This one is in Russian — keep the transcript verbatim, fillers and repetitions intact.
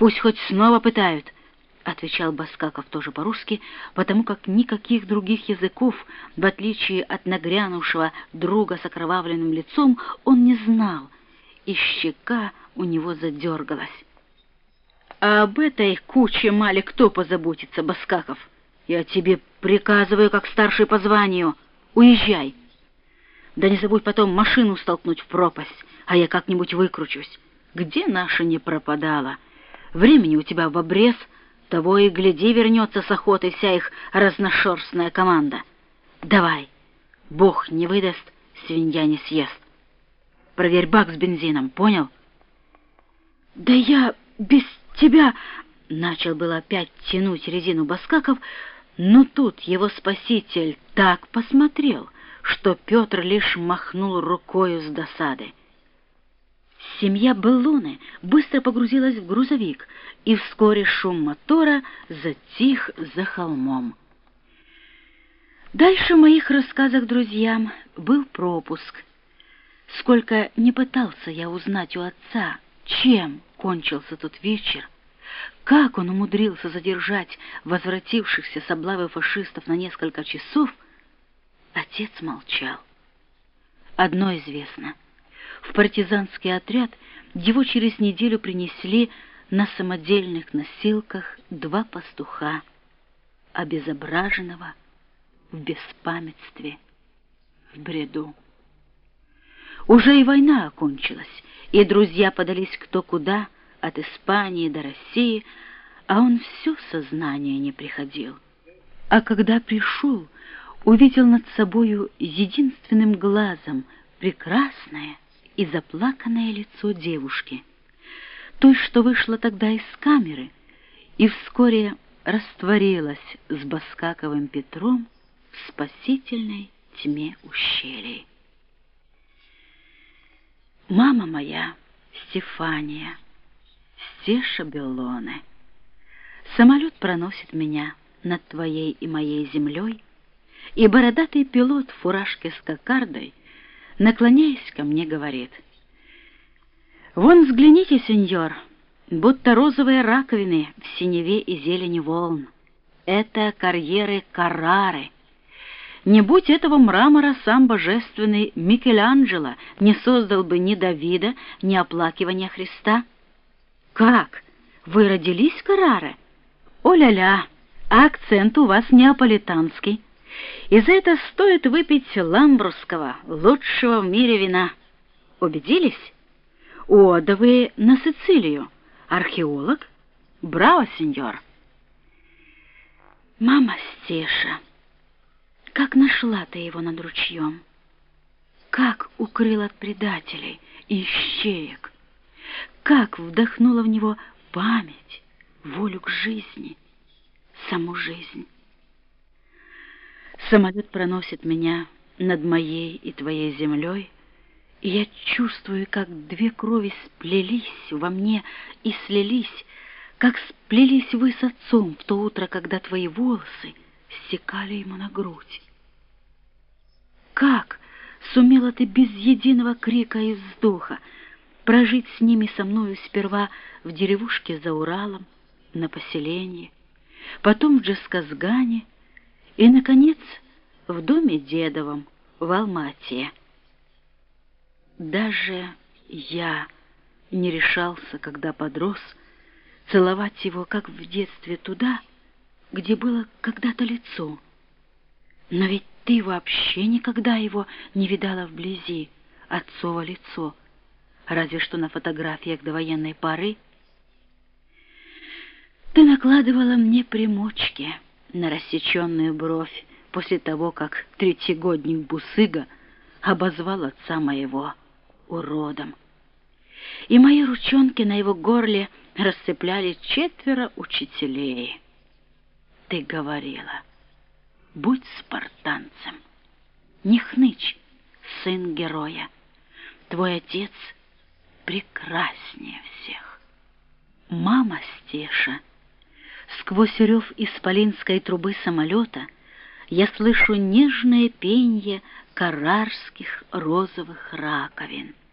Пусть хоть снова пытают, — отвечал Баскаков тоже по-русски, потому как никаких других языков, в отличие от нагрянувшего друга с окровавленным лицом, он не знал, и щека у него задергалась. «А об этой куче мали кто позаботится, Баскаков? Я тебе приказываю, как старший по званию, уезжай. Да не забудь потом машину столкнуть в пропасть, а я как-нибудь выкручусь. Где наша не пропадала? Времени у тебя в обрез, того и гляди, вернется с охоты вся их разношерстная команда. Давай, Бог не выдаст, свинья не съест. Проверь бак с бензином, понял?» «Да я без тебя...» — начал было опять тянуть резину Баскаков, но тут его спаситель так посмотрел, что Петр лишь махнул рукою с досады. Семья Беллоне быстро погрузилась в грузовик, и вскоре шум мотора затих за холмом. Дальше в моих рассказах друзьям был пропуск. Сколько не пытался я узнать у отца, чем кончился тот вечер, как он умудрился задержать возвратившихся с облавы фашистов на несколько часов, отец молчал. Одно известно: в партизанский отряд его через неделю принесли на самодельных носилках два пастуха, обезображенного, в беспамятстве, в бреду. Уже и война окончилась, и друзья подались кто куда, от Испании до России, а он все в сознание не приходил. А когда пришел, увидел над собою единственным глазом прекрасное и заплаканное лицо девушки, той, что вышла тогда из камеры и вскоре растворилась с Баскаковым Петром в спасительной тьме ущелий. Мама моя, Стефания, Стеша Беллоне, самолет проносит меня над твоей и моей землей, и бородатый пилот в фуражке с кокардой, наклоняясь ко мне, говорит: «Вон взгляните, сеньор, будто розовые раковины в синеве и зелени волн. Это карьеры Каррары. Не будь этого мрамора, сам божественный Микеланджело не создал бы ни Давида, ни оплакивания Христа. Как? Вы родились в Карраре? О-ля-ля, а акцент у вас неаполитанский. И за это стоит выпить ламбрусского, лучшего в мире вина. Убедились? О, да вы на Сицилию. Археолог? Браво, сеньор!» «Мама Стеша, как нашла ты его над ручьем? Как укрыла от предателей и ищеек? Как вдохнула в него память, волю к жизни, саму жизнь? Самолет проносит меня над моей и твоей землей, и я чувствую, как две крови сплелись во мне и слились, как сплелись вы с отцом в то утро, когда твои волосы стекали ему на грудь. Как сумела ты без единого крика и вздоха прожить с ними со мною сперва в деревушке за Уралом, на поселении, потом в Джесказгане и, наконец, в доме дедовом в Алма-Ате? Даже я не решался, когда подрос, целовать его, как в детстве, туда, где было когда-то лицо. Но ведь ты вообще никогда его не видала вблизи, отцово лицо, разве что на фотографиях до военной поры. Ты накладывала мне примочки на рассеченную бровь после того, как третьегодник Бусыга обозвал отца моего уродом. И мои ручонки на его горле расцепляли четверо учителей. Ты говорила: будь спартанцем, не хнычь, сын героя, твой отец прекраснее всех. Мама Стеша, сквозь рев исполинской трубы самолета я слышу нежное пенье каррарских розовых раковин.